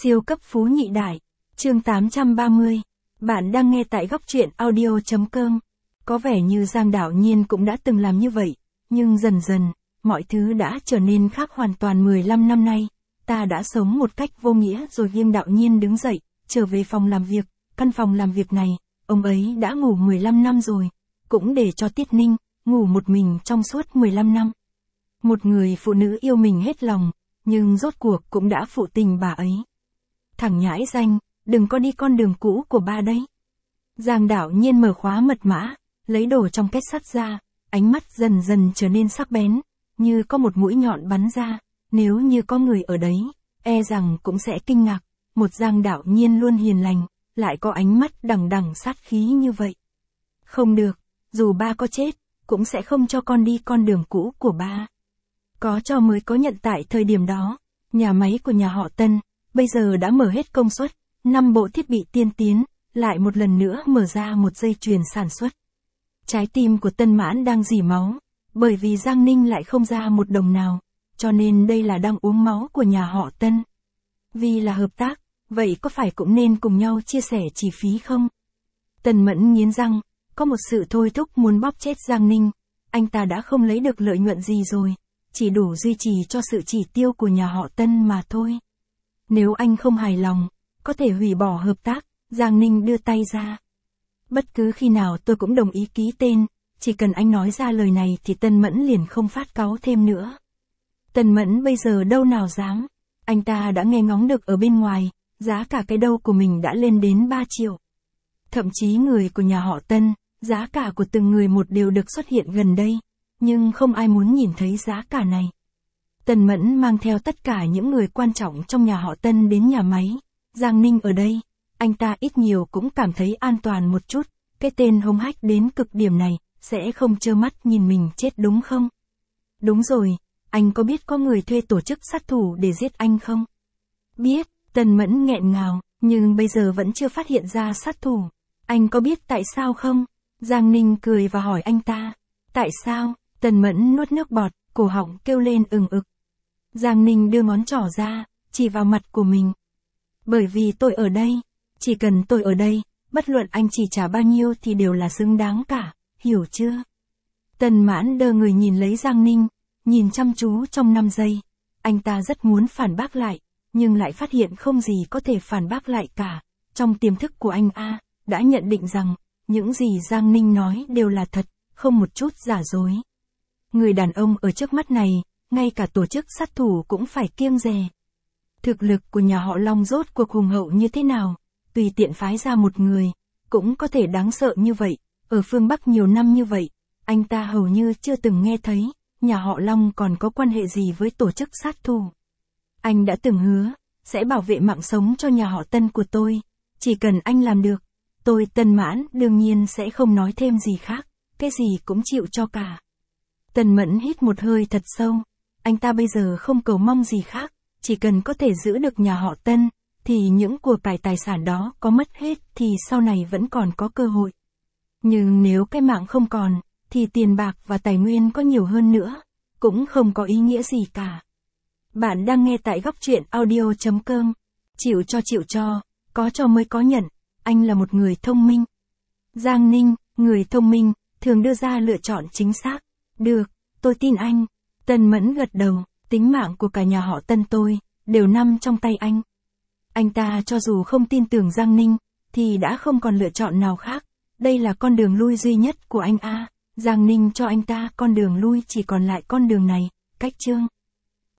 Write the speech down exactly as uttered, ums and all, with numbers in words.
Siêu cấp phú nhị đại. Chương tám trăm ba mươi. Bạn đang nghe tại góc truyện audio chấm com. Có vẻ như Giang Đảo Nhiên cũng đã từng làm như vậy, nhưng dần dần, mọi thứ đã trở nên khác hoàn toàn. mười lăm năm nay, ta đã sống một cách vô nghĩa rồi. Diêm Đạo Nhiên đứng dậy, trở về phòng làm việc. Căn phòng làm việc này, ông ấy đã ngủ mười lăm năm rồi, cũng để cho Tiết Ninh ngủ một mình trong suốt mười lăm năm. Một người phụ nữ yêu mình hết lòng, nhưng rốt cuộc cũng đã phụ tình bà ấy. Thằng nhãi danh, đừng có đi con đường cũ của ba đấy. Giang Đảo Nhiên mở khóa mật mã, lấy đồ trong két sắt ra, ánh mắt dần dần trở nên sắc bén, như có một mũi nhọn bắn ra. Nếu như có người ở đấy, e rằng cũng sẽ kinh ngạc. Một Giang Đảo Nhiên luôn hiền lành, lại có ánh mắt đằng đằng sát khí như vậy. Không được, dù ba có chết, cũng sẽ không cho con đi con đường cũ của ba. Có cho mới có nhận. Tại thời điểm đó, nhà máy của nhà họ Tân bây giờ đã mở hết công suất, năm bộ thiết bị tiên tiến, lại một lần nữa mở ra một dây chuyền sản xuất. Trái tim của Tân Mãn đang rỉ máu, bởi vì Giang Ninh lại không ra một đồng nào, cho nên đây là đang uống máu của nhà họ Tân. Vì là hợp tác, vậy có phải cũng nên cùng nhau chia sẻ chi phí không? Tần Mẫn nghiến răng, có một sự thôi thúc muốn bóp chết Giang Ninh. Anh ta đã không lấy được lợi nhuận gì rồi, chỉ đủ duy trì cho sự chỉ tiêu của nhà họ Tân mà thôi. Nếu anh không hài lòng, có thể hủy bỏ hợp tác. Giang Ninh đưa tay ra. Bất cứ khi nào tôi cũng đồng ý ký tên, chỉ cần anh nói ra lời này thì Tân Mẫn liền không phát cáu thêm nữa. Tân Mẫn bây giờ đâu nào dám, anh ta đã nghe ngóng được ở bên ngoài, giá cả cái đâu của mình đã lên đến ba triệu. Thậm chí người của nhà họ Tân, giá cả của từng người một đều được xuất hiện gần đây, nhưng không ai muốn nhìn thấy giá cả này. Tần Mẫn mang theo tất cả những người quan trọng trong nhà họ Tân đến nhà máy. Giang Ninh ở đây, anh ta ít nhiều cũng cảm thấy an toàn một chút. Cái tên hung hách đến cực điểm này, sẽ không trơ mắt nhìn mình chết đúng không? Đúng rồi, anh có biết có người thuê tổ chức sát thủ để giết anh không? Biết, Tần Mẫn nghẹn ngào, nhưng bây giờ vẫn chưa phát hiện ra sát thủ. Anh có biết tại sao không? Giang Ninh cười và hỏi anh ta. Tại sao? Tần Mẫn nuốt nước bọt, cổ họng kêu lên ừng ực. Giang Ninh đưa ngón trỏ ra, chỉ vào mặt của mình. Bởi vì tôi ở đây, chỉ cần tôi ở đây, bất luận anh chỉ trả bao nhiêu thì đều là xứng đáng cả, hiểu chưa? Tần Mãn đơ người nhìn lấy Giang Ninh, nhìn chăm chú trong năm giây. Anh ta rất muốn phản bác lại, nhưng lại phát hiện không gì có thể phản bác lại cả. Trong tiềm thức của anh A, đã nhận định rằng, những gì Giang Ninh nói đều là thật, không một chút giả dối. Người đàn ông ở trước mắt này, ngay cả tổ chức sát thủ cũng phải kiêng dè. Thực lực của nhà họ Long rốt cuộc hùng hậu như thế nào, tùy tiện phái ra một người, cũng có thể đáng sợ như vậy. Ở phương Bắc nhiều năm như vậy, anh ta hầu như chưa từng nghe thấy, nhà họ Long còn có quan hệ gì với tổ chức sát thủ. Anh đã từng hứa, sẽ bảo vệ mạng sống cho nhà họ Tân của tôi, chỉ cần anh làm được, tôi Tân Mãn đương nhiên sẽ không nói thêm gì khác, cái gì cũng chịu cho cả. Tần Mẫn hít một hơi thật sâu, anh ta bây giờ không cầu mong gì khác, chỉ cần có thể giữ được nhà họ Tân, thì những của cải tài sản đó có mất hết thì sau này vẫn còn có cơ hội. Nhưng nếu cái mạng không còn, thì tiền bạc và tài nguyên có nhiều hơn nữa, cũng không có ý nghĩa gì cả. Bạn đang nghe tại góc truyện audio chấm com. Chịu cho chịu cho, có cho mới có nhận, anh là một người thông minh. Giang Ninh, người thông minh, thường đưa ra lựa chọn chính xác. Được, tôi tin anh. Tần Mẫn gật đầu, tính mạng của cả nhà họ Tân tôi, đều nằm trong tay anh. Anh ta cho dù không tin tưởng Giang Ninh, thì đã không còn lựa chọn nào khác. Đây là con đường lui duy nhất của anh A. Giang Ninh cho anh ta con đường lui, chỉ còn lại con đường này, cách chương.